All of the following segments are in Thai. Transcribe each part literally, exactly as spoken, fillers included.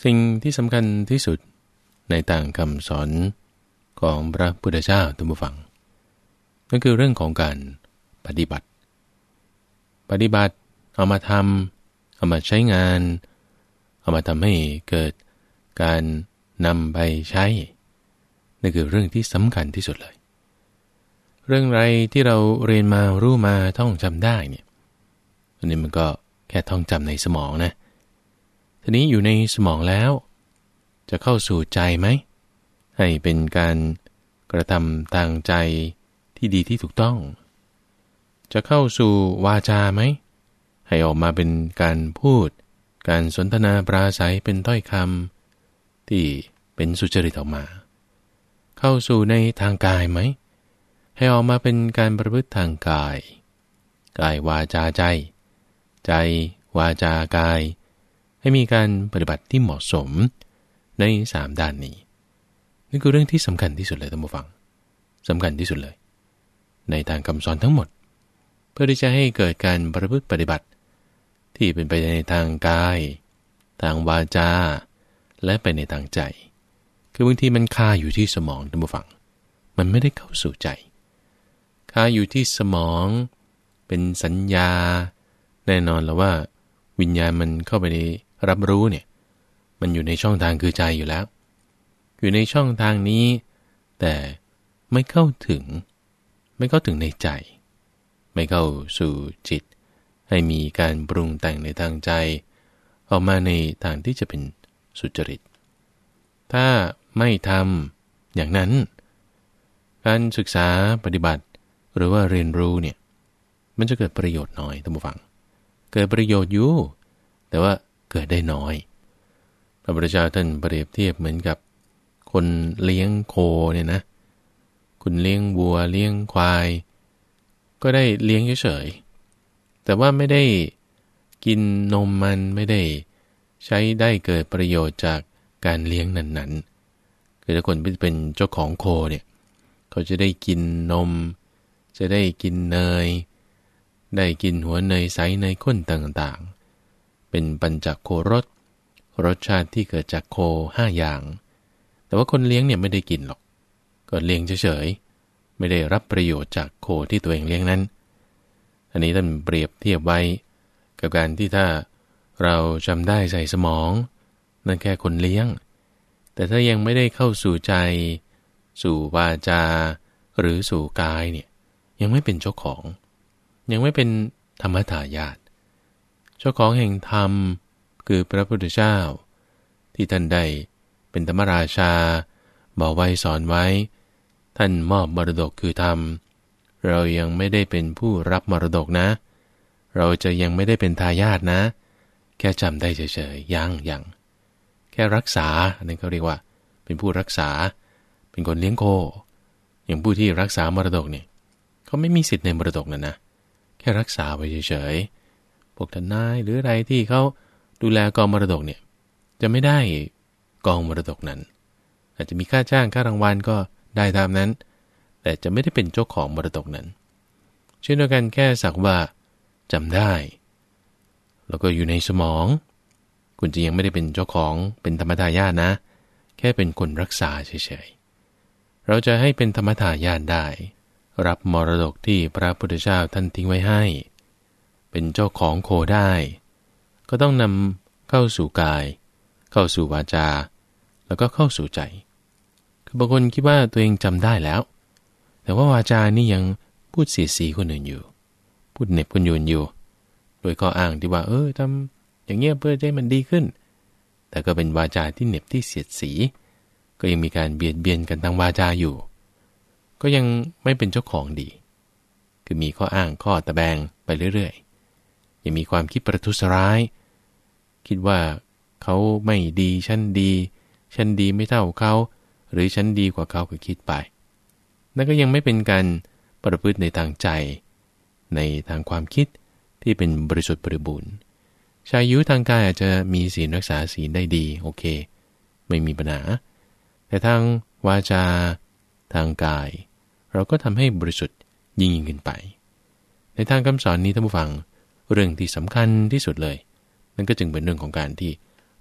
สิ่งที่สำคัญที่สุดในต่างคำสอนของพระพุทธเจ้าท่านผู้ฟังนั่นคือเรื่องของการปฏิบัติปฏิบัติเอามาทำเอามาใช้งานเอามาทำให้เกิดการนำไปใช้นั่นคือเรื่องที่สำคัญที่สุดเลยเรื่องไรที่เราเรียนมารู้มาท่องจำได้เนี่ยอันนี้มันก็แค่ท่องจำในสมองนะทีนี้อยู่ในสมองแล้วจะเข้าสู่ใจไหมให้เป็นการกระทำทางใจที่ดีที่ถูกต้องจะเข้าสู่วาจาไหมให้ออกมาเป็นการพูดการสนทนาปราศัยเป็นถ้อยคำที่เป็นสุจริตออกมาเข้าสู่ในทางกายไหมให้ออกมาเป็นการประพฤติทางกายกายวาจาใจใจวาจากายให้มีการปฏิบัติที่เหมาะสมในสามด้านนี้นี่คือเรื่องที่สำคัญที่สุดเลยท่านผู้ฟังสำคัญที่สุดเลยในทางคำสอนทั้งหมดเพื่อที่จะให้เกิดการประพฤติปฏิบัติที่เป็นไปในทางกายทางวาจาและไปในทางใจคือบางทีมันคาอยู่ที่สมองท่านผู้ฟังมันไม่ได้เข้าสู่ใจคาอยู่ที่สมองเป็นสัญญาแน่นอนแล้วว่าวิญญาณมันเข้าไปในรับรู้เนี่ยมันอยู่ในช่องทางคือใจอยู่แล้วอยู่ในช่องทางนี้แต่ไม่เข้าถึงไม่เข้าถึงในใจไม่เข้าสู่จิตให้มีการปรุงแต่งในทางใจออกมาในทางที่จะเป็นสุจริตถ้าไม่ทำอย่างนั้นการศึกษาปฏิบัติหรือว่าเรียนรู้เนี่ยมันจะเกิดประโยชน์น้อยท่านผู้ฟังเกิดประโยชน์อยู่แต่ว่าเกิดได้น้อยพระพุทธเจ้าท่านเปรียบเทียบเหมือนกับคนเลี้ยงโคเนี่ยนะคุณเลี้ยงวัวเลี้ยงควายก็ได้เลี้ยงเฉยๆแต่ว่าไม่ได้กินนมมันไม่ได้ใช้ได้เกิดประโยชน์จากการเลี้ยงนั้นๆคือถ้าคนเป็นเจ้าของโคเนี่ยเขาจะได้กินนมจะได้กินเนยได้กินหัวเนยใสเนยข้นต่างๆเป็นปัญจโครสรสชาติที่เกิดจากโคห้าอย่างแต่ว่าคนเลี้ยงเนี่ยไม่ได้กินหรอกก็เลี้ยงเฉยๆไม่ได้รับประโยชน์จากโคที่ตัวเองเลี้ยงนั้นอันนี้ท่านเปรียบเทียบไว้กับการที่ถ้าเราจำได้ใส่สมองนั่นแค่คนเลี้ยงแต่ถ้ายังไม่ได้เข้าสู่ใจสู่วาจาหรือสู่กายเนี่ยยังไม่เป็นเจ้าของยังไม่เป็นธรรมทายาทเจ้าของแห่งธรรมคือพระพุทธเจ้าที่ท่านได้เป็นธรรมราชาบอกไว้สอนไว้ท่านมอบมรดกคือธรรมเรายังไม่ได้เป็นผู้รับมรดกนะเราจะยังไม่ได้เป็นทายาทนะแค่จำได้เฉยๆยังยังแค่รักษาอันนี้เขาเรียกว่าเป็นผู้รักษาเป็นคนเลี้ยงโคอย่างผู้ที่รักษามรดกเนี่ยเขาไม่มีสิทธิ์ในมรดกนั่นนะแค่รักษาไว้เฉยๆพวกทนายหรืออะไรที่เขาดูแลกองมรดกเนี่ยจะไม่ได้กองมรดกนั้นอาจจะมีค่าจ้างค่ารางวัลก็ได้ตามนั้นแต่จะไม่ได้เป็นเจ้าของมรดกนั้นเช่นเดียวกันแค่สักว่าจำได้แล้วก็อยู่ในสมองคุณจะยังไม่ได้เป็นเจ้าของเป็นธรรมทายาทนะแค่เป็นคนรักษาเฉยๆเราจะให้เป็นธรรมทายาทได้รับมรดกที่พระพุทธเจ้าท่านทิ้งไว้ให้เป็นเจ้าของโคได้ก็ต้องนำเข้าสู่กายเข้าสู่วาจาแล้วก็เข้าสู่ใจคือบางคนคิดว่าตัวเองจำได้แล้วแต่ว่าวาจานี่ยังพูดเสียสีคนอื่นอยู่พูดเหน็บคนอื่นอยู่โดยข้ออ้างที่ว่าเออทำอย่างเงี้ยเพื่อให้มันดีขึ้นแต่ก็เป็นวาจาที่เหน็บที่เสียดสีก็ยังมีการเบียดเบียนกันทางวาจาอยู่ก็ยังไม่เป็นเจ้าของดีคือมีข้ออ้างข้อตะแบงไปเรื่อยๆยังมีความคิดประทุษร้ายคิดว่าเขาไม่ดีฉันดีฉันดีไม่เท่าเขาหรือฉันดีกว่าเขาก็คิดไปนั่นก็ยังไม่เป็นการประพฤติในทางใจในทางความคิดที่เป็นบริสุทธิ์บริบูรณ์ชายยุทางกายอาจจะมีศีลรักษาศีลได้ดีโอเคไม่มีปัญหาแต่ทางวาจาทางกายเราก็ทำให้บริสุทธิ์ยิ่งยิ่งขึ้นไปในทางคำสอนนี้ท่านผู้ฟังเรื่องที่สำคัญที่สุดเลยนั่นก็จึงเป็นเรื่องของการที่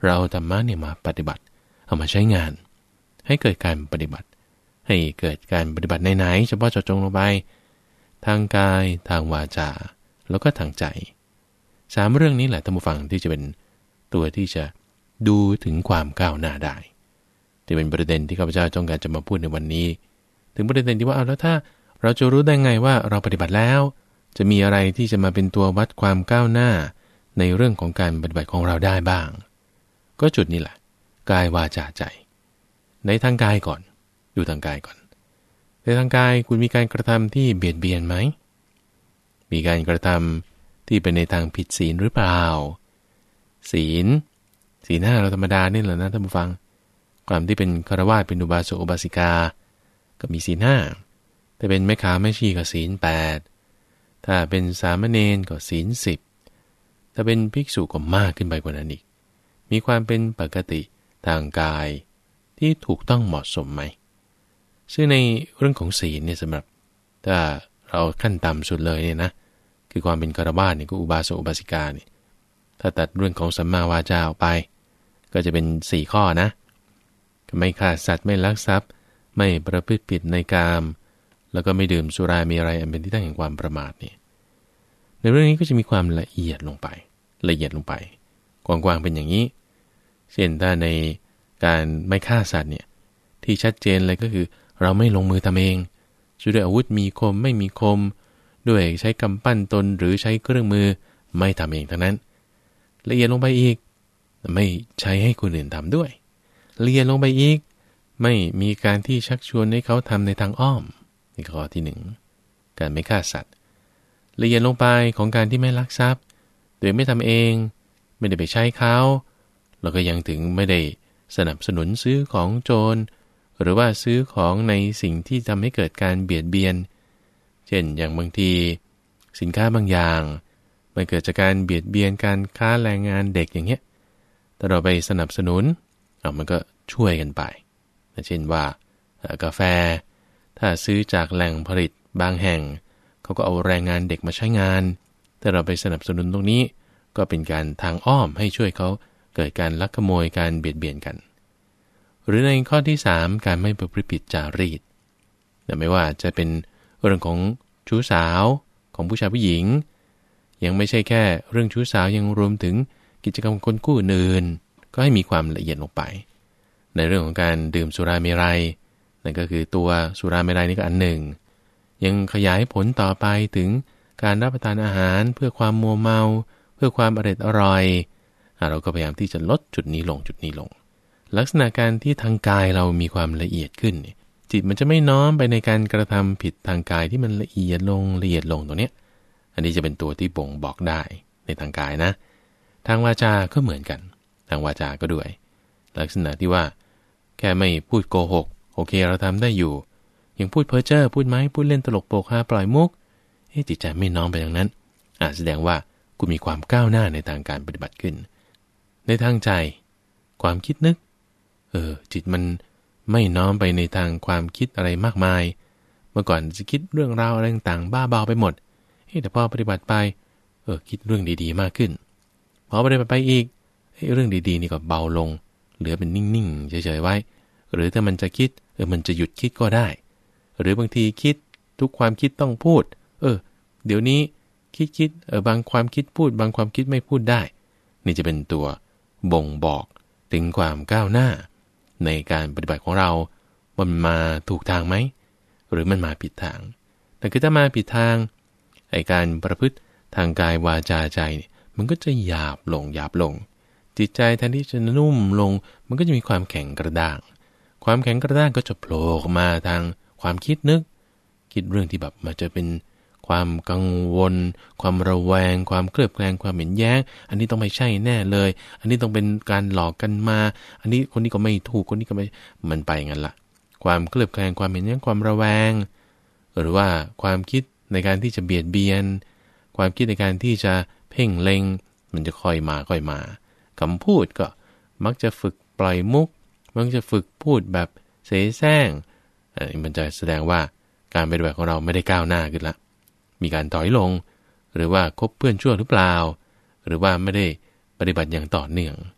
เราธรรมะเนี่ยมาปฏิบัติเอามาใช้งานให้เกิดการปฏิบัติให้เกิดการปฏิบัติไหนๆเฉพาะเจาะจงลงไปทางกายทางวาจาแล้วก็ทางใจสามเรื่องนี้แหละท่านผู้ฟังที่จะเป็นตัวที่จะดูถึงความก้าวหน้าได้ที่เป็นประเด็นที่ข้าพเจ้าต้องการจะมาพูดในวันนี้ถึงประเด็นที่ว่าเอาแล้วถ้าเราจะรู้ได้ไงว่าเราปฏิบัติแล้วจะมีอะไรที่จะมาเป็นตัววัดความก้าวหน้าในเรื่องของการปฏิบัติของเราได้บ้างก็จุดนี้แหละกายวาจาใจในทางกายก่อนดูทางกายก่อนในทางกายคุณมีการกระทำที่เบียดเบียนไหมมีการกระทำที่เป็นในทางผิดศีลหรือเปล่าศีลศีลห้าเราธรรมดานี่แหละนะท่านผู้ฟังความที่เป็นฆราวาสเป็นอุบาสกอุบาสิกาก็มีศีลห้าแต่เป็นแม่ค้าแม่ชีก็ศีลแปดถ้าเป็นสามเณรก็ศีลสิบถ้าเป็นภิกษุก็มากขึ้นไปกว่านั้นอีกมีความเป็นปกติทางกายที่ถูกต้องเหมาะสมไหมซึ่งในเรื่องของศีลเนี่ยสำหรับถ้าเราขั้นต่ำสุดเลยเนี่ยนะคือความเป็นฆราวาสเนี่ยก็อุบาสกอุบาสิกาเนี่ยถ้าตัดเรื่องของสัมมาวาจาออกไปก็จะเป็นสี่ข้อนะไม่ฆ่าสัตว์ไม่ลักทรัพย์ไม่ประพฤติผิดในกามแล้วก็ไม่ดื่มสุรามีอะไรอันเป็นที่ตั้งแห่งความประมาทนี่ในเรื่องนี้ก็จะมีความละเอียดลงไปละเอียดลงไปกว้างๆเป็นอย่างนี้เช่นถ้าในการไม่ฆ่าสัตว์เนี่ยที่ชัดเจนเลยก็คือเราไม่ลงมือทำเองด้วยอาวุธมีคมไม่มีคมด้วยใช้กำปั้นตนหรือใช้เครื่องมือไม่ทำเองทั้งนั้นละเอียดลงไปอีกไม่ใช้ให้คนอื่นทำด้วยละเอียดลงไปอีกไม่มีการที่ชักชวนให้เขาทำในทางอ้อมนี่ข้อที่หนึ่งการไม่ฆ่าสัตว์ละเอียดลงไปของการที่ไม่ลักทรัพย์โดยไม่ทำเองไม่ได้ไปใช้เขาแล้วก็ยังถึงไม่ได้สนับสนุนซื้อของโจรหรือว่าซื้อของในสิ่งที่ทำให้เกิดการเบียดเบียนเช่นอย่างบางทีสินค้าบางอย่างมันเกิดจากการเบียดเบียนการค้าแรงงานเด็กอย่างเงี้ยแต่เราไปสนับสนุนเอามันก็ช่วยกันไปเช่นว่ากาแฟถ้าซื้อจากแหล่งผลิตบางแห่งเขาก็เอาแรงงานเด็กมาใช้งานแต่เราไปสนับสนุนตรงนี้ก็เป็นการทางอ้อมให้ช่วยเขาเกิดการลักขโมยการเบียดเบียนกันหรือในข้อที่สามการไม่ประพฤติผิดจารีตแต่ไม่ว่าจะเป็นเรื่องของชู้สาวของผู้ชายผู้หญิงยังไม่ใช่แค่เรื่องชู้สาวยังรวมถึงกิจกรรมคนคู่อื่นก็ให้มีความละเอียดลงไปในเรื่องของการดื่มสุราเมรัยนั่นก็คือตัวสุราเมรัยนี่ก็อันหนึ่งยังขยายผลต่อไปถึงการรับประทานอาหารเพื่อความมัวเมาเพื่อความอร่อยอร่อยเราก็พยายามที่จะลดจุดนี้ลงจุดนี้ลงลักษณะการที่ทางกายเรามีความละเอียดขึ้นจิตมันจะไม่น้อมไปในการกระทำผิดทางกายที่มันละเอียดลงละเอียดลงตรงนี้อันนี้จะเป็นตัวที่บ่งบอกได้ในทางกายนะทางวาจาก็เหมือนกันทางวาจาก็ด้วยลักษณะที่ว่าแค่ไม่พูดโกหกโอเคเราทำได้อยู่ยังพูดเพ้อเจ้อพูดไม้พูดเล่นตลกโปกฮาปล่อยมุกเฮ้จิตใจไม่น้อมไปอย่างนั้นอาจแสดงว่าคุณมีความก้าวหน้าในทางการปฏิบัติขึ้นในทางใจความคิดนึกเออจิตมันไม่น้อมไปในทางความคิดอะไรมากมายเมื่อก่อนจะคิดเรื่องราวอะไรต่างๆบ้าบอไปหมดเฮ้แต่พอปฏิบัติไปเออคิดเรื่องดีๆมากขึ้นพอปฏิบัติไปอีกเฮ้เรื่องดีๆนี่ก็เบาลงเหลือเป็นนิ่งๆเฉยๆไว้หรือถ้ามันจะคิดเออมันจะหยุดคิดก็ได้หรือบางทีคิดทุกความคิดต้องพูดเออเดี๋ยวนี้คิดคิดเออบางความคิดพูดบางความคิดไม่พูดได้นี่จะเป็นตัวบ่งบอกถึงความก้าวหน้าในการปฏิบัติของเราว่ามันมาถูกทางไหมหรือมันมาผิดทางแต่คือถ้ามาผิดทางไอ้การประพฤติทางกายวาจาใจมันก็จะหยาบลงหยาบลงจิตใจแทนที่จะนุ่มลงมันก็จะมีความแข็งกระด้างความแข็งกระด้างก็จะโผล่ออกมาทางความคิดนึกคิดเรื่องที่แบบมันจะเป็นความกังวลความระแวงความเคลือบแคลงความเห็นแย้งอันนี้ต้องไม่ใช่แน่เลยอันนี้ต้องเป็นการหลอกกันมาอันนี้คนนี้ก็ไม่ถูกคนนี้ก็ไม่มันไปงั้นละความเคลือบแคลงความเห็นแย้งความระแวงหรือว่าความคิดในการที่จะเบียดเบียนความคิดในการที่จะเพ่งเล็งมันจะค่อยมาค่อยมาคำพูดก็มักจะฝึกปล่อยมุกมักจะฝึกพูดแบบเสแสร้งอันนี้มันจะแสดงว่าการปฏิบัติของเราไม่ได้ก้าวหน้าขึ้นละมีการถอยลงหรือว่าคบเพื่อนชั่วหรือเปล่าหรือว่าไม่ได้ปฏิบัติอย่างต่อเนื่อง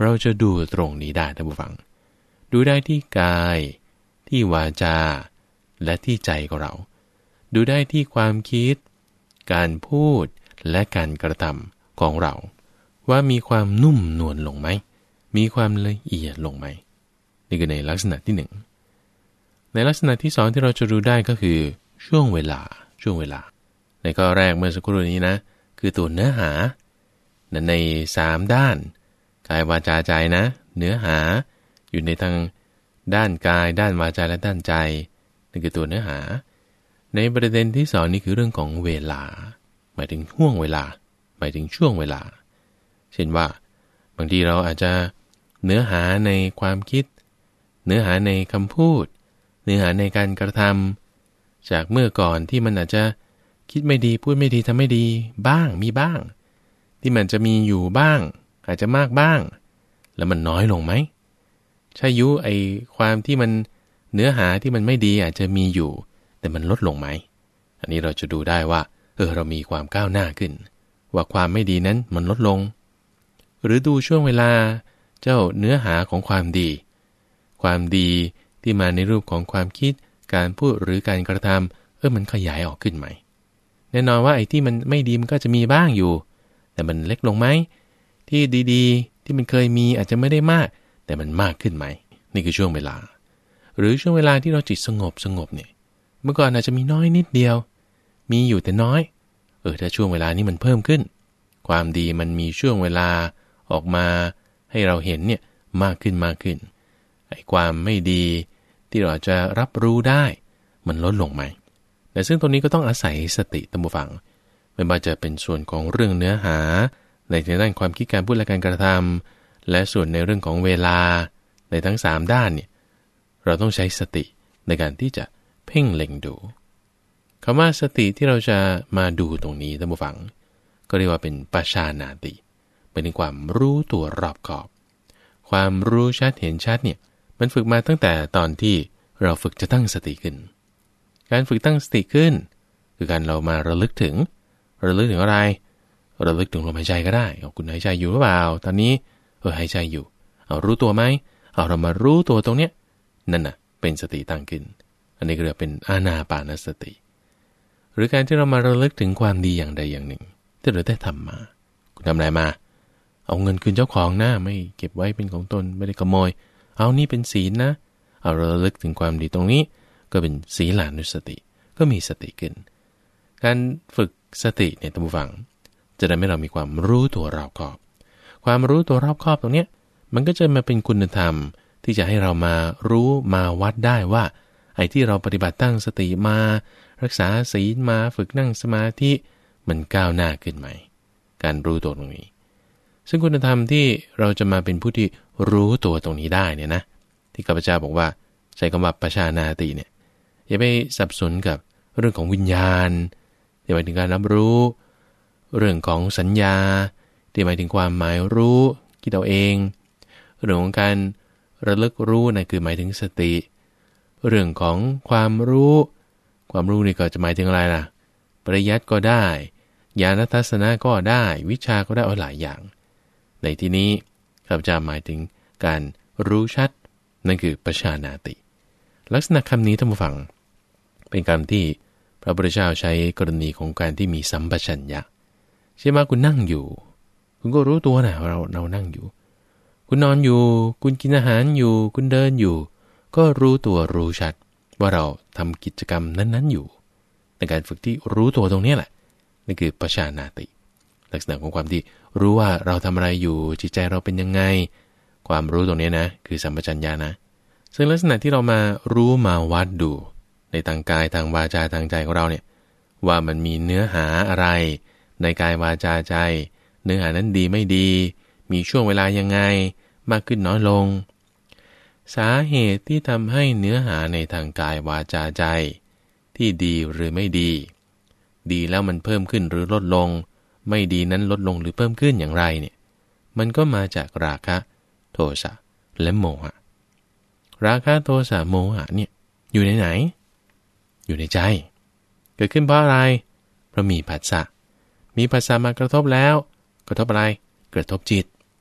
เราจะดูตรงนี้ได้ท่านผู้ฟังดูได้ที่กายที่วาจาและที่ใจของเราดูได้ที่ความคิดการพูดและการกระทำของเราว่ามีความนุ่มนวลลงไหมมีความละเอียดลงไหมนี่คือในลักษณะที่หนึ่งในลักษณะที่สองที่เราจะดูได้ก็คือช่วงเวลาช่วงเวลาในข้อแรกเมื่อสักครู่นี้นะคือตัวเนื้อหาในสามด้านกายวาจาใจนะเนื้อหาอยู่ในทางด้านกายด้านวาจาและด้านใจนั่นคือตัวเนื้อหาในประเด็นที่สองนี่คือเรื่องของเวลาหมายถึงห่วงเวลาหมายถึงช่วงเวลาเช่นว่าบางทีเราอาจจะเนื้อหาในความคิดเนื้อหาในคำพูดเนื้อหาในการกระทำจากเมื่อก่อนที่มันอาจจะคิดไม่ดีพูดไม่ดีทำไม่ดีบ้างมีบ้างที่มันจะมีอยู่บ้างอาจจะมากบ้างแล้วมันน้อยลงไหมใช่ยุไอความที่มันเนื้อหาที่มันไม่ดีอาจจะมีอยู่แต่มันลดลงไหมอันนี้เราจะดูได้ว่าเออเรามีความก้าวหน้าขึ้นว่าความไม่ดีนั้นมันลดลงหรือดูช่วงเวลาเจ้าเนื้อหาของความดีความดีที่มาในรูปของความคิดการพูดหรือการกระทำเออมันขยายออกขึ้นไหมแน่นอนว่าไอ้ที่มันไม่ดีมันก็จะมีบ้างอยู่แต่มันเล็กลงไหมที่ดีๆที่มันเคยมีอาจจะไม่ได้มากแต่มันมากขึ้นไหมนี่คือช่วงเวลาหรือช่วงเวลาที่เราจิตสงบสงบเนี่ยเมื่อก่อนอาจจะมีน้อยนิดเดียวมีอยู่แต่น้อยเออถ้าช่วงเวลานี้มันเพิ่มขึ้นความดีมันมีช่วงเวลาออกมาให้เราเห็นเนี่ยมากขึ้นมากขึ้นไอ้ความไม่ดีที่เราจะรับรู้ได้มันลดลงไหมแต่ซึ่งตรงนี้ก็ต้องอาศัยสติตั้งผู้ฟังไม่ว่าจะเป็นส่วนของเรื่องเนื้อหาในทางด้านความคิดการพูดและการกระทำและส่วนในเรื่องของเวลาในทั้งสามด้านเนี่ยเราต้องใช้สติในการที่จะเพ่งเล็งดูคำว่าสติที่เราจะมาดูตรงนี้ท่านผู้ฟังก็เรียกว่าเป็นปัจฉานาติเป็นความรู้ตัวรอบขอบความรู้ชัดเห็นชัดเนี่ยมันฝึกมาตั้งแต่ตอนที่เราฝึกจะตั้งสติขึ้นการฝึกตั้งสติขึ้นคือการเรามาระลึกถึงระลึกถึงอะไรระลึกถึงลมหายใจก็ได้เอาคุณหายใจอยู่หรือเปล่าตอนนี้เออหายใจอยู่เอารู้ตัวไหมเอาเรามารู้ตัวตรงเนี้ยนั่นน่ะเป็นสติตั้งขึ้นอันนี้ก็เรียกเป็นอานาปานสติหรือการที่เรามาระลึกถึงความดีอย่างใดอย่างหนึ่งที่เราได้ทำมาคุณทำอะไรมาเอาเงินคืนเจ้าของนะไม่เก็บไว้เป็นของตนไม่ได้ขโมยเอานี่เป็นศีลนะเอาระลึกถึงความดีตรงนี้ก็เป็นศีลานุสติก็มีสติขึ้นการฝึกสติเนี่ยท่านผู้ฟังจะทำให้เรามีความรู้ตัวรอบคอบความรู้ตัวรอบคอบตรงเนี้ยมันก็จะมาเป็นคุณธรรมที่จะให้เรามารู้มาวัดได้ว่าไอ้ที่เราปฏิบัติตั้งสติมารักษาศีลมาฝึกนั่งสมาธิมันก้าวหน้าขึ้นไหมการรู้ตัวตรงนี้ซึ่งคุณธรรมที่เราจะมาเป็นผู้ที่รู้ตัวตรงนี้ได้เนี่ยนะที่ข้าพเจ้าบอกว่าใช้คำว่าปัจฉานาติเนี่ยอย่าไปสับสนกับเรื่องของวิญญาณที่หมายถึงการรับรู้เรื่องของสัญญาที่หมายถึงความหมายรู้คิดเอาเองเรื่องของการระลึกรู้นั่นคือหมายถึงสติเรื่องของความรู้ความรู้นี่ก็จะหมายถึงอะไรล่ะปริยัติก็ได้ญาณทัศนะก็ได้วิชาก็ได้หลายอย่างในที่นี้ข้าพเจ้าหมายถึงการรู้ชัดนั่นคือปัจฉานาติลักษณะคำนี้ท่านผู้ฟังเป็นคำที่พระพุทธเจ้าใช้กรณีของการที่มีสัมปชัญญะใช่ไหมคุณนั่งอยู่คุณก็รู้ตัวนะเราเรานั่งอยู่คุณนอนอยู่คุณกินอาหารอยู่คุณเดินอยู่ก็รู้ตัวรู้ชัดว่าเราทำกิจกรรมนั้นๆอยู่ในการฝึกที่รู้ตัวตรงนี้แหละนี่คือปัจฉานาติลักษณะของความที่รู้ว่าเราทำอะไรอยู่จิตใจเราเป็นยังไงความรู้ตรงนี้นะคือสัมปชัญญะนะซึ่งลักษณะที่เรามารู้มาวัดดูในทางกายทางวาจาทางใจของเราเนี่ยว่ามันมีเนื้อหาอะไรในกายวาจาใจเนื้อหานั้นดีไม่ดีมีช่วงเวลายังไงมากขึ้นน้อยลงสาเหตุที่ทำให้เนื้อหาในทางกายวาจาใจที่ดีหรือไม่ดีดีแล้วมันเพิ่มขึ้นหรือลดลงไม่ดีนั้นลดลงหรือเพิ่มขึ้นอย่างไรเนี่ยมันก็มาจากราคะโทสะและโมหะราคะโทสะโมหะเนี่ยอยู่ในไหนอยู่ในใจเกิดขึ้นเพราะอะไรเพราะมีผัสสะมีผัสสะมากระทบแล้วกระทบอะไรกระทบจิต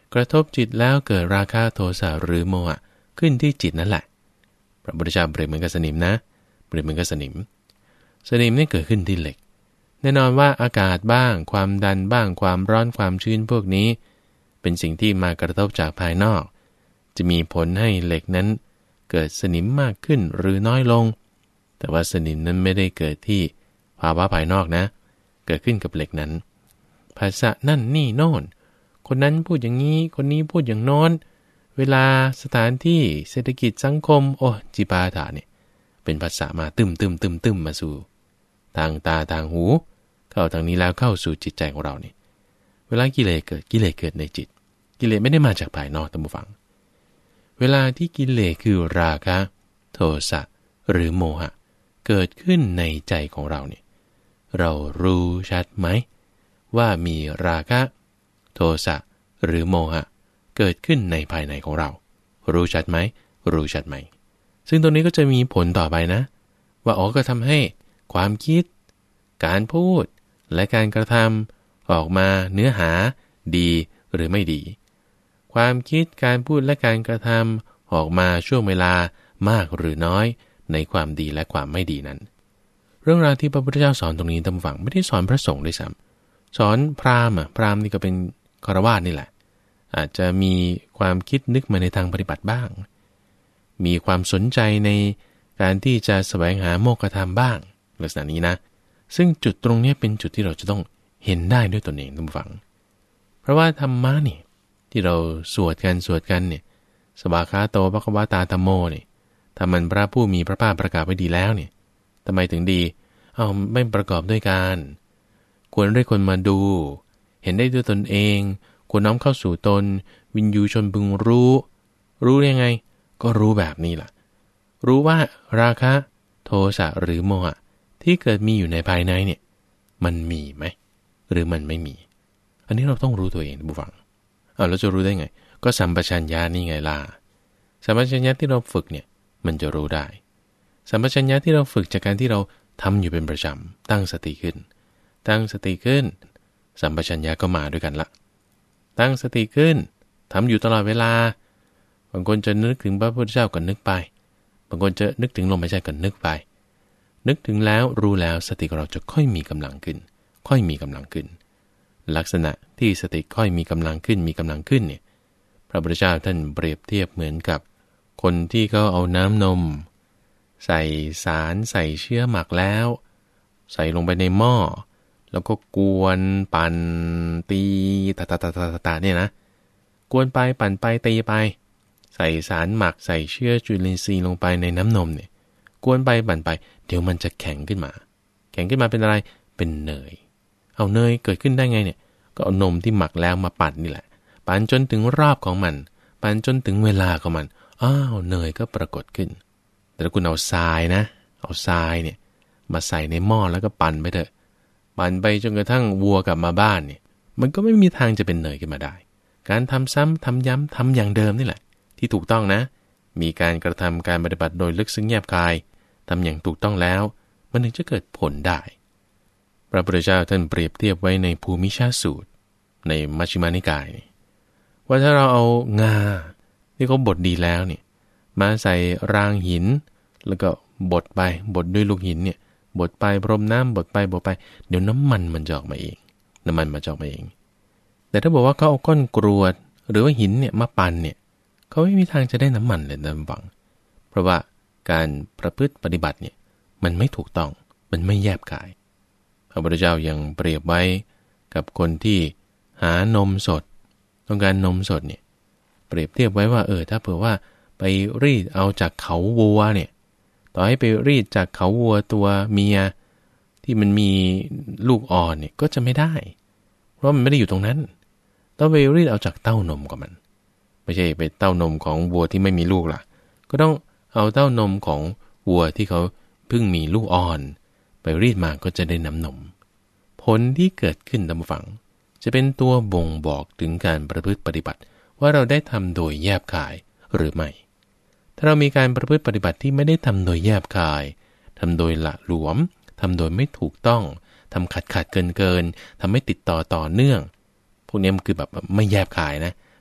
กระทบจิตแล้วเกิดราคะโทสะหรือโมหะขึ้นที่จิตนั่นแหละพระพุทธเจ้าเปรียบเหมือนกับสนิมนะเปรียบเหมือนกับสนิมสนิมนี่เกิดขึ้นที่เหล็กแน่นอนว่าอากาศบ้างความดันบ้างความร้อนความชื้นพวกนี้เป็นสิ่งที่มากระทบจากภายนอกจะมีผลให้เหล็กนั้นเกิดสนิมมากขึ้นหรือน้อยลงแต่ว่าสนิมนั้นไม่ได้เกิดที่ภาวะภายนอกนะเกิดขึ้นกับเหล็กนั้นภาษานั่นนี่โน่นคนนั้นพูดอย่างนี้คนนี้พูดอย่างโน้นเวลาสถานที่เศรษฐกิจสังคมโอ้จิปาถะเนี่ยเป็นภาษามาตึมตึมตึมตึมมาสู่ทางตาทางหูเข้าทางนี้แล้วเข้าสู่จิตใจของเรานี่เวลากิเลสเกิดกิเลสเกิดในจิตกิเลสไม่ได้มาจากภายนอกท่านผู้ฟังเวลาที่กิเลสคือราคะโทสะหรือโมหะเกิดขึ้นในใจของเราเนี่ยเรารู้ชัดไหมว่ามีราคะโทสะหรือโมหะเกิดขึ้นในภายในของเรารู้ชัดไหมรู้ชัดไหมซึ่งตรงนี้ก็จะมีผลต่อไปนะว่าอ๋อก็ทำให้ความคิดการพูดและการกระทำออกมาเนื้อหาดีหรือไม่ดีความคิดการพูดและการกระทำออกมาช่วงเวลามากหรือน้อยในความดีและความไม่ดีนั้นเรื่องราวที่พระพุทธเจ้าสอนตรงนี้ท่านผู้ฟังไม่ได้สอนพระสงฆ์ด้วยซ้ำสอนพราหมณ์อ่ะพราหมณ์นี่ก็เป็นฆราวาสนี่แหละอาจจะมีความคิดนึกมาในทางปฏิบัติบ้างมีความสนใจในการที่จะแสวงหาโมกขธรรมบ้างลักษณะนี้นะซึ่งจุดตรงนี้เป็นจุดที่เราจะต้องเห็นได้ด้วยตนเองท่านผู้ฟังเพราะว่าธรรมะนี่ที่เราสวดกันสวดกันเนี่ยสวากขาโตภควตาธัมโมเนี่ยถ้ามันพระผู้มีพระภาคประกาศไว้ดีแล้วเนี่ยทำไมถึงดีเอาไม่ประกอบด้วยการควรเรียกคนมาดูเห็นได้ด้วยตนเองควรน้อมเข้าสู่ตนวินยูชนพึงรู้รู้ยังไงก็รู้แบบนี้ล่ะรู้ว่าราคะโทสะหรือโมหะที่เกิดมีอยู่ในภายในเนี่ยมันมีไหมหรือมันไม่มีอันนี้เราต้องรู้ตัวเองบุฟังเอาเราจะรู้ได้ไงก็สัมปชัญญะนี่ไงล่ะสัมปชัญญะที่เราฝึกเนี่ยมันจะรู้ได้สัมปชัญญะที่เราฝึกจากการที่เราทำอยู่เป็นประจำตั้งสติขึ้นตั้งสติขึ้นสัมปชัญญะก็มาด้วยกันละตั้งสติขึ้นทำอยู่ตลอดเวลาบางคนจะนึกถึงพระพุทธเจ้าก็นึกไปบางคนจะนึกถึงลมหายใจก็นึกไปนึกถึงแล้วรู้แล้วสติของเราจะค่อยมีกำลังขึ้นค่อยมีกำลังขึ้นลักษณะที่สติค่อยมีกำลังขึ้นมีกำลังขึ้นเนี่ยพระพุทธเจ้าท่านเปรียบเทียบเหมือนกับคนที่เขาเอาน้ำนมใส่สารใส่เชื้อหมักแล้วใส่ลงไปในหม้อแล้วก็กวนปั่นตีตาตาตาตาตาเนี่ยนะกวนไปปั่นไปตีไปใส่สารหมักใส่เชื้อจุลินทรีย์ลงไปในน้ำนมเนี่ยกวนไปปั่นไปเดี๋ยวมันจะแข็งขึ้นมาแข็งขึ้นมาเป็นอะไรเป็นเนยเอาเนยเกิดขึ้นได้ไงเนี่ยก็เอานมที่หมักแล้วมาปั่นนี่แหละปั่นจนถึงรอบของมันปั่นจนถึงเวลาของมันอ้าวเนยก็ปรากฏขึ้นแต่ถ้าคุณเอาทรายนะเอาทรายเนี่ยมาใส่ในหม้อแล้วก็ปั่นไปเถอะปั่นไปจนกระทั่งวัวกลับมาบ้านเนี่ยมันก็ไม่มีทางจะเป็นเนยขึ้นมาได้การทำซ้ำทำย้ำทำอย่างเดิมนี่แหละที่ถูกต้องนะมีการกระทำการปฏิบัติโดยลึกซึ้งแยบคายทำอย่างถูกต้องแล้วมันถึงจะเกิดผลได้พระพุทธเจ้าท่านเปรียบเทียบไว้ในภูมิชาสูตรในมัชฌิมานิกายว่าถ้าเราเอางาที่เขาบดดีแล้วเนี่ยมาใส่รางหินแล้วก็บดไปบดด้วยลูกหินเนี่ยบดไปพรมน้ำบดไปบดไปเดี๋ยวน้ำมันมันจะออกมาเองน้ำมันมันจะออกมาเองแต่ถ้าบอกว่าเขาเอาก้อนกรวดหรือว่าหินเนี่ยมาปั่นเนี่ยเขาไม่มีทางจะได้น้ำมันเลยนะบังเพราะว่าการประพฤติปฏิบัติเนี่ยมันไม่ถูกต้องมันไม่แยบกายพระพุทธเจ้ายังเปรียบไว้กับคนที่หานมสดต้องการนมสดเนี่ยเปรียบเทียบไว้ว่าเออถ้าเผื่อว่าไปรีดเอาจากเขาวัวเนี่ยต่อให้ไปรีดจากเขาวัวตัวเมียที่มันมีลูกอ่อนเนี่ยก็จะไม่ได้เพราะมันไม่ได้อยู่ตรงนั้นต้องไปรีดเอาจากเต้านมของมันไม่ใช่ไปเต้านมของวัวที่ไม่มีลูกล่ะก็ต้องเอาเต้านมของวัวที่เขาเพิ่งมีลูกอ่อนไปรีดมาก็จะได้น้ำนมผลที่เกิดขึ้นตามฝังจะเป็นตัวบ่งบอกถึงการประพฤติปฏิบัติว่าเราได้ทำโดยแยบคายหรือไม่ถ้าเรามีการประพฤติปฏิบัติที่ไม่ได้ทำโดยแยบคายทำโดยละหลวมทำโดยไม่ถูกต้องทำขัดขัดเกินเกินทำไม่ติดต่อต่อเนื่องพวกนี้มันคือแบบไม่แยบคายนะ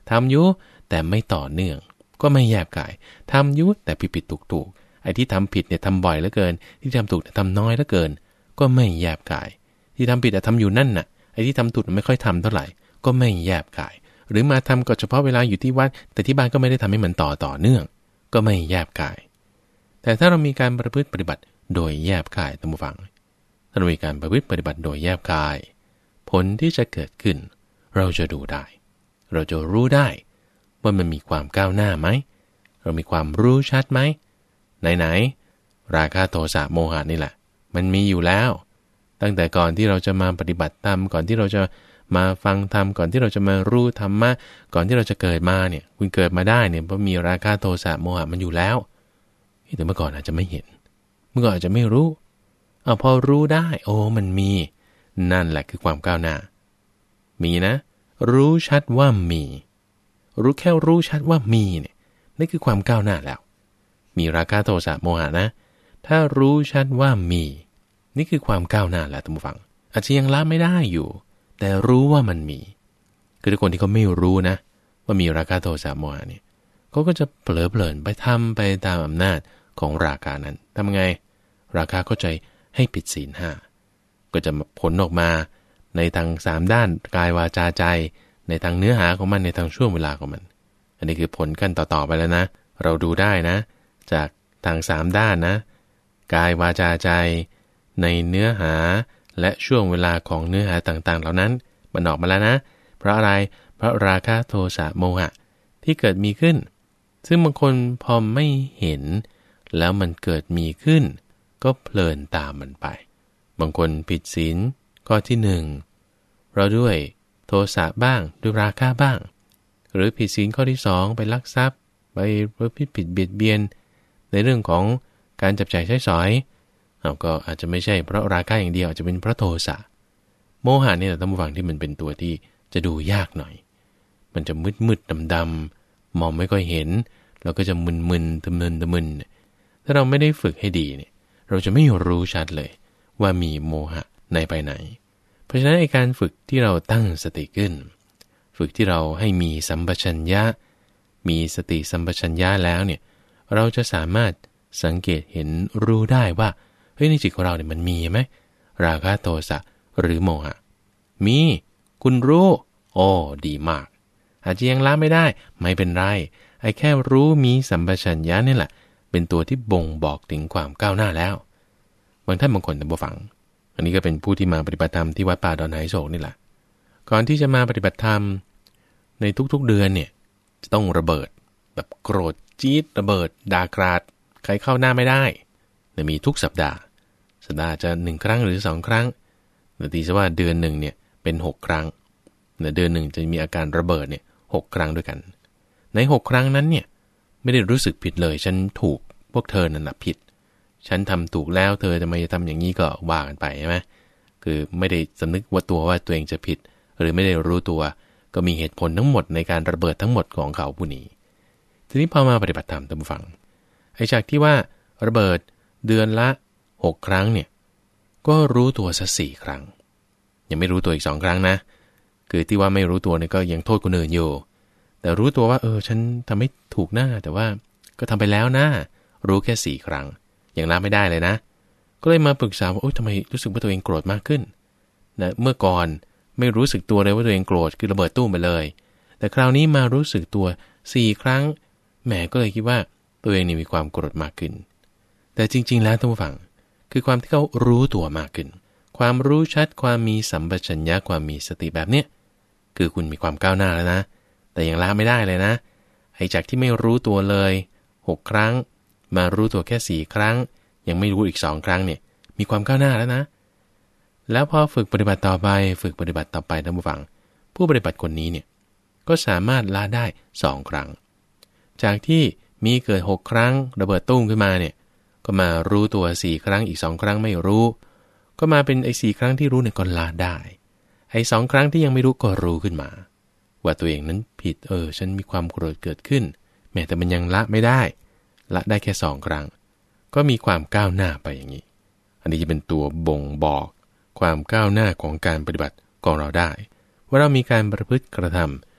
ทำอยู่แต่ไม่ต่อเนื่องก็ไม่แยบกายทำอยู่แต่ผิดผิดถูกถูกไอ้ที่ทำผิดเนี่ยทำบ่อยเหลือเกินที่ทำถูกทำน้อยเหลือเกินก็ไม่แยบกายที่ทำผิดแต่ทำอยู่นั่นน่ะไอ้ที่ทำถูกไม่ค่อยทำเท่าไหร่ก็ไม่แยบกายหรือมาทำก็เฉพาะเวลาอยู่ที่วัดแต่ที่บ้านก็ไม่ได้ทำให้มันต่อต่อเนื่องก็ไม่แยบกายแต่ถ้าเรามีการประพฤติปฏิบัติโดยแยบกายท่านผู้ฟังถ้าเรามีการประพฤติปฏิบัติโดยแยบกายผลที่จะเกิดขึ้นเราจะดูได้เราจะรู้ได้ว่ามันมีความก้าวหน้าไหมเรามีความรู้ชัดไหมไหนๆราคะโทสะโมหะนี่แหละมันมีอยู่แล้วตั้งแต่ก่อนที่เราจะมาปฏิบัติธรรมก่อนที่เราจะมาฟังธรรมก่อนที่เราจะมารู้ธรรมะก่อนที่เราจะเกิดมาเนี่ยคุณเกิดมาได้เนี่ยเพราะมีราคะโทสะโมหะมันอยู่แล้วแต่เมื่อก่อนอาจจะไม่เห็นเมื่อก่อนอาจจะไม่รู้เอาพอรู้ได้โอ้มันมีนั่นแหละคือความก้าวหน้ามีนะรู้ชัดว่ามีรู้แค่รู้ชัดว่ามีเนี่ยนี่คือความก้าวหน้าแล้วมีราคะโทสะโมหะนะถ้ารู้ชัดว่ามีนี่คือความก้าวหน้าแล้วท่านผู้ฟังอาจจะยังละไม่ได้อยู่แต่รู้ว่ามันมีคือทุกคนที่เขาไม่รู้นะว่ามีราคะโทสะโมหะเนี่ยเขาก็จะเผลอเพลินไปทำไปตามอำนาจของราคะนั้นทำไงราคะเข้าใจให้ผิดศีลห้าก็จะผลออกมาในทางสามด้านกายวาจาใจในทางเนื้อหาของมันในทางช่วงเวลาของมันอันนี้คือผลกันต่อๆไปแล้วนะเราดูได้นะจากทางสามด้านนะกายวาจาใจในเนื้อหาและช่วงเวลาของเนื้อหาต่างๆเหล่านั้นมันออกมาแล้วนะเพราะอะไรเพราะราคะโทสะโมหะที่เกิดมีขึ้นซึ่งบางคนพอไม่เห็นแล้วมันเกิดมีขึ้นก็เพลินตามมันไปบางคนผิดศีลข้อที่หนึ่งเราด้วยโทสะบ้างด้วยราคะบ้างหรือผิดศีลข้อที่สองไปลักทรัพย์ไปประพฤติผิดเบียดเบียนในเรื่องของการจับจ่ายใช้สอยเอาก็อาจจะไม่ใช่เพราะราคะอย่างเดียวอาจจะเป็นเพราะโทสะโมหะเนี่ยท่านผู้ฟังที่มันเป็นตัวที่จะดูยากหน่อยมันจะมืดมืดดำดำมองไม่ค่อยเห็นเราก็จะมึนมึนตะมึนตะมึนถ้าเราไม่ได้ฝึกให้ดีเนี่ยเราจะไม่รู้ชัดเลยว่ามีโมหะในภายในเพราะฉะนั้นไอ้การฝึกที่เราตั้งสติขึ้นฝึกที่เราให้มีสัมปชัญญะมีสติสัมปชัญญะแล้วเนี่ยเราจะสามารถสังเกตเห็นรู้ได้ว่าเฮ้ยในจิตของเราเนี่ยมันมีไหมราคะโทสะหรือโมหะมีคุณรู้โอ้ดีมากอาจจะยังละไม่ได้ไม่เป็นไรไอ้แค่รู้มีสัมปชัญญะนี่แหละเป็นตัวที่บ่งบอกถึงความก้าวหน้าแล้วบางท่านบางคนท่านผู้ฟังอันนี้ก็เป็นผู้ที่มาปฏิบัติธรรมที่วัดป่าดอนไหโศกนี่แหละก่อนที่จะมาปฏิบัติธรรมในทุกๆเดือนเนี่ยจะต้องระเบิดแบบโกรธจี๊ดระเบิดด่ากราดใครเข้าหน้าไม่ได้จะมีทุกสัปดาห์สัปดาห์จะหนึ่งครั้งหรือสองครั้งแต่ตีซะว่าเดือนหนึ่งเนี่ยเป็นหกครั้งในเดือนหนึ่งจะมีอาการระเบิดเนี่ยหกครั้งด้วยกันในหกครั้งนั้นเนี่ยไม่ได้รู้สึกผิดเลยฉันถูกพวกเธอนั่นน่ะผิดฉันทำถูกแล้วเธอทำไมจะทำอย่างนี้ก็ว่ากันไปใช่ไหมคือไม่ได้สำนึกว่าตัวว่าตัวเองจะผิดหรือไม่ได้รู้ตัวก็มีเหตุผลทั้งหมดในการระเบิดทั้งหมดของเขาผู้นี้ทีนี้พอมาปฏิบัติธรรมท่านผู้ฟังไอ้จากที่ว่าระเบิดเดือนละหกครั้งเนี่ยก็รู้ตัวสักสี่ครั้งยังไม่รู้ตัวอีกสองครั้งนะคือที่ว่าไม่รู้ตัวเนี่ยก็ยังโทษคนอื่นอยู่แต่รู้ตัวว่าเออฉันทำไม่ถูกหน้าแต่ว่าก็ทำไปแล้วนะรู้แค่สี่ครั้งยังละไม่ได้เลยนะก็เลยมาปรึกษาว่าโอ๊ยทำไมรู้สึกว่าตัวเองโกรธมากขึ้นนะเมื่อก่อนไม่รู้สึกตัวเลยว่าตัวเองโกรธคือระเบิดตู้มไปเลยแต่คราวนี้มารู้สึกตัวสี่ครั้งแหมก็เลยคิดว่าตัวเองนี่มีความโกรธมากขึ้นแต่จริงๆแล้วท่านผู้ฟังคือความที่เขารู้ตัวมากขึ้นความรู้ชัดความมีสัมปชัญญะความมีสติแบบเนี้ยคือคุณมีความก้าวหน้าแล้วนะแต่ยังละไม่ได้เลยนะไอ้จากที่ไม่รู้ตัวเลยหกครั้งมารู้ตัวแค่สี่ครั้งยังไม่รู้อีกสองครั้งเนี่ยมีความก้าวหน้าแล้วนะแล้วพอฝึกปฏิบัติต่อไปฝึกปฏิบัติต่อไปท่านผู้ฟังผู้ปฏิบัติคนนี้เนี่ยก็สามารถละได้สองครั้งจากที่มีเกิดหกครั้งระเบิดตุ้มขึ้นมาเนี่ยก็มารู้ตัวสี่ครั้งอีกสองครั้งไม่รู้ก็มาเป็นไอ้สี่ครั้งที่รู้เนี่ยก็ละได้ไอ้สองครั้งที่ยังไม่รู้ก็รู้ขึ้นมาว่าตัวเองนั้นผิดเออฉันมีความโกรธเกิดขึ้นแม้แต่มันยังละไม่ได้ละได้แค่สองครั้งก็มีความก้าวหน้าไปอย่างนี้อันนี้จะเป็นตัวบ่งบอกความก้าวหน้าของการปฏิบัติของเราได้ว่าเรามีการประพฤติกระท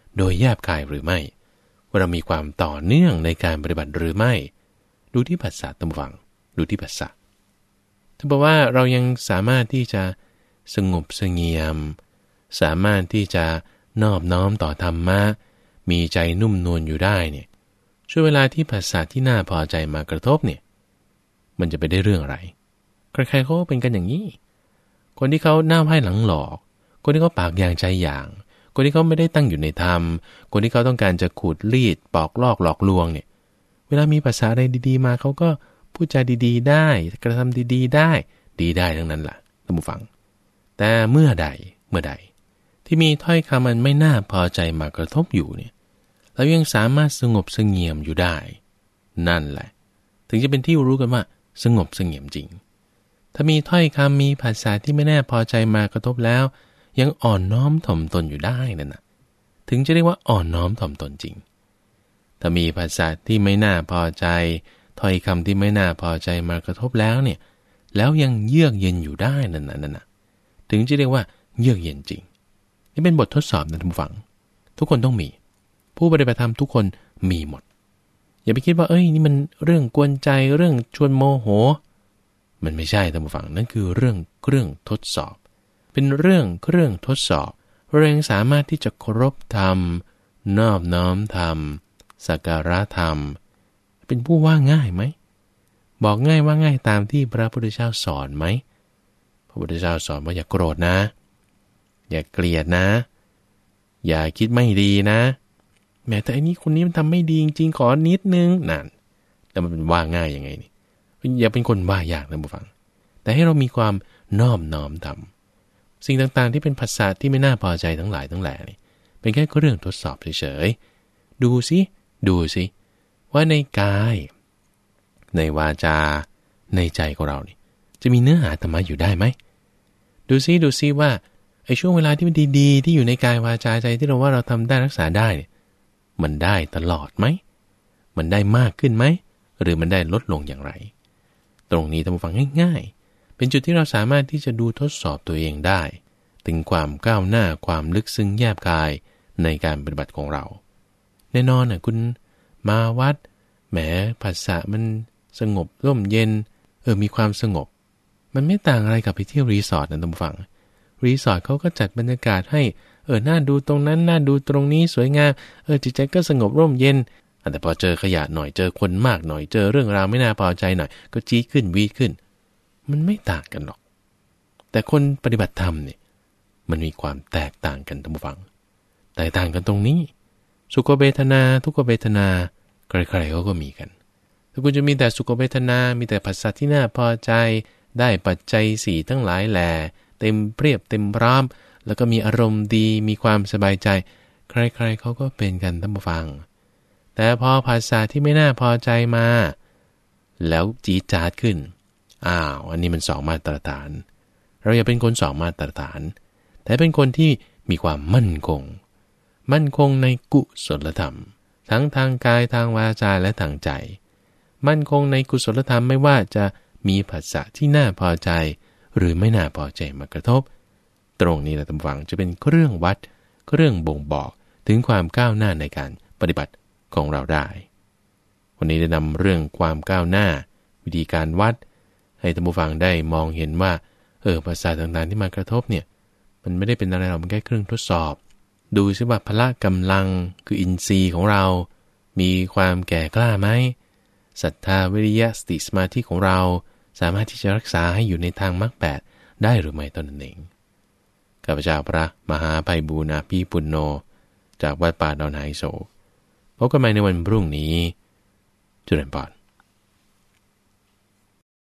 โดยแยบคายหรือไม่ว่าเรามีความต่อเนื่องในการปฏิบัติหรือไม่ดูที่ภาษาตามฟังดูที่ภาษาถ้าบอกว่าเรายังสามารถที่จะสงบเสงี่ยมสามารถที่จะนอบน้อมต่อธรรมะมีใจนุ่มนวลอยู่ได้เนี่ยช่วงเวลาที่ภาษาที่น่าพอใจมากระทบเนี่ยมันจะไปได้เรื่องอะไรใครๆเขาเป็นกันอย่างนี้คนที่เขาหน้าให้หลังหลอกคนที่เขาปากอย่างใจอย่างคนที่เขาไม่ได้ตั้งอยู่ในธรรมคนที่เขาต้องการจะขูดรีดปอกลอกหลอกลวงเนี่ยเวลามีภาษาอะไรดีๆมาเขาก็พูดจาดีๆได้กระทำดีๆได้ดีได้ทั้งนั้นล่ะท่านผู้ฟังแต่เมื่อใดเมื่อใดที่มีถ้อยคำมันไม่น่าพอใจมากระทบอยู่เนี่ยเรายังสามารถสงบเสงี่ยมอยู่ได้นั่นแหละถึงจะเป็นที่รู้กันว่าสงบเสงี่ยมจริงถ้ามีถ้อยคำมีภาษาที่ไม่น่าพอใจมากระทบแล้วยังอ่อนน้อมถ่อมตนอยู่ได้นั่นนะถึงจะเรียกว่าอ่อนน้อมถ่อมตนจริงถ้ามีภาษาที่ไม่น่าพอใจถ้อยคำที่ไม่น่าพอใจมากระทบแล้วเนี่ยแล้วยังเยือกเย็นอยู่ได้นั่นน่ะนั่นน่ะถึงจะเรียกว่าเยือกเย็นจริงนี่เป็นบททดสอบนะท่านผู้ฟังทุกคนต้องมีผู้ปฏิบัติธรรมทุกคนมีหมดอย่าไปคิดว่าเอ้ยนี่มันเรื่องกวนใจเรื่องชวนโมโหมันไม่ใช่ท่านผู้ฟังนั่นคือเรื่องเครื่องทดสอบเป็นเรื่องเครื่องทดสอบเรายังสามารถที่จะเคารพธรรมนอบน้อมธรรมสักการะธรรมเป็นผู้ว่าง่ายไหมบอกง่ายว่าง่ายตามที่พระพุทธเจ้าสอนไหมพระพุทธเจ้าสอนว่าอย่าโกรธนะอย่าเกลียดนะอย่าคิดไม่ดีนะแม้แต่อันนี้คนนี้มันทำไม่ดีจริงๆขอนิดนึงนั่นแล้วมันเป็นว่าง่ายยังไงนี่อย่าเป็นคนว่ายากนะผู้ฟังแต่ให้เรามีความนอบน้อมทำสิ่งต่างๆที่เป็นภาษาที่ไม่น่าพอใจทั้งหลายทั้งแหล่นี่เป็นแค่เรื่องทดสอบเฉยๆดูสิดูสิว่าในกายในวาจาในใจของเรานี่จะมีเนื้อหาธรรมะอยู่ได้ไหมดูสิดูสิว่าไอ้ช่วงเวลาที่มันดีๆที่อยู่ในกายวาจาใจที่เราว่าเราทำได้รักษาได้เนี่ยมันได้ตลอดไหมมันได้มากขึ้นไหมหรือมันได้ลดลงอย่างไรตรงนี้ท่านผู้ฟังง่ายๆเป็นจุดที่เราสามารถที่จะดูทดสอบตัวเองได้ถึงความก้าวหน้าความลึกซึ้งแยบกายในการปฏิบัติของเราแน่นอนนะคุณมาวัดแหมภาษามันสงบร่มเย็นเออมีความสงบมันไม่ต่างอะไรกับไปเที่ยวรีสอร์ทนะท่านผู้ฟังรีสอร์ทเขาก็จัดบรรยากาศให้เออน่าดูตรงนั้นน่าดูตรงนี้สวยงามเออจิตใจก็สงบร่มเย็นแต่พอเจอขยะหน่อยเจอคนมากหน่อยเจอเรื่องราวไม่น่าพอใจหน่อยก็จี๊ดขึ้นวีดขึ้นมันไม่ต่างกันหรอกแต่คนปฏิบัติธรรมเนี่ยมันมีความแตกต่างกันท่านผู้ฟังแตกต่างกันตรงนี้สุขเวทนาทุกขเวทนาใครๆเขาก็มีกันถ้าคุณจะมีแต่สุขเวทนามีแต่ภาษาที่น่าพอใจได้ปัจจัยสี่ทั้งหลายแหล่เต็มเปรียบเต็มพร้อมแล้วก็มีอารมณ์ดีมีความสบายใจใครๆเขาก็เป็นกันท่านผู้ฟังแต่พอภาษาที่ไม่น่าพอใจมาแล้วจี๊ดจ๊าดขึ้นอ้าวอันนี้มันสองมาตรฐานเราอย่าเป็นคนสองมาตรฐานแต่เป็นคนที่มีความมั่นคงมั่นคงในกุศลธรรมทั้งทางกายทางวาจาและทางใจมั่นคงในกุศลธรรมไม่ว่าจะมีภาษาที่น่าพอใจหรือไม่น่าพอใจมากระทบตรงนี้แหละท่านผู้ฟังจะเป็นเครื่องวัดเครื่องบ่งบอกถึงความก้าวหน้าในการปฏิบัติของเราได้วันนี้ได้นำเรื่องความก้าวหน้าวิธีการวัดให้ท่านผู้ฟังได้มองเห็นว่าเออภาษาต่างๆที่มากระทบเนี่ยมันไม่ได้เป็นอะไรหรอกมันแค่เครื่องทดสอบดูซิว่าพละกำลังคืออินทรีย์ของเรามีความแก่กล้าไหมศรัทธาวิริยะสติสมาธิของเราสามารถที่จะรักษาให้อยู่ในทางมรรคแปดได้หรือไม่ตอนนั้นเองข้าพเจ้าพระมหาไพบูลย์ อาภีปุณโญจากวัดป่าดอนไหโศกพบกันใหม่ในวันพรุ่งนี้เจริญพร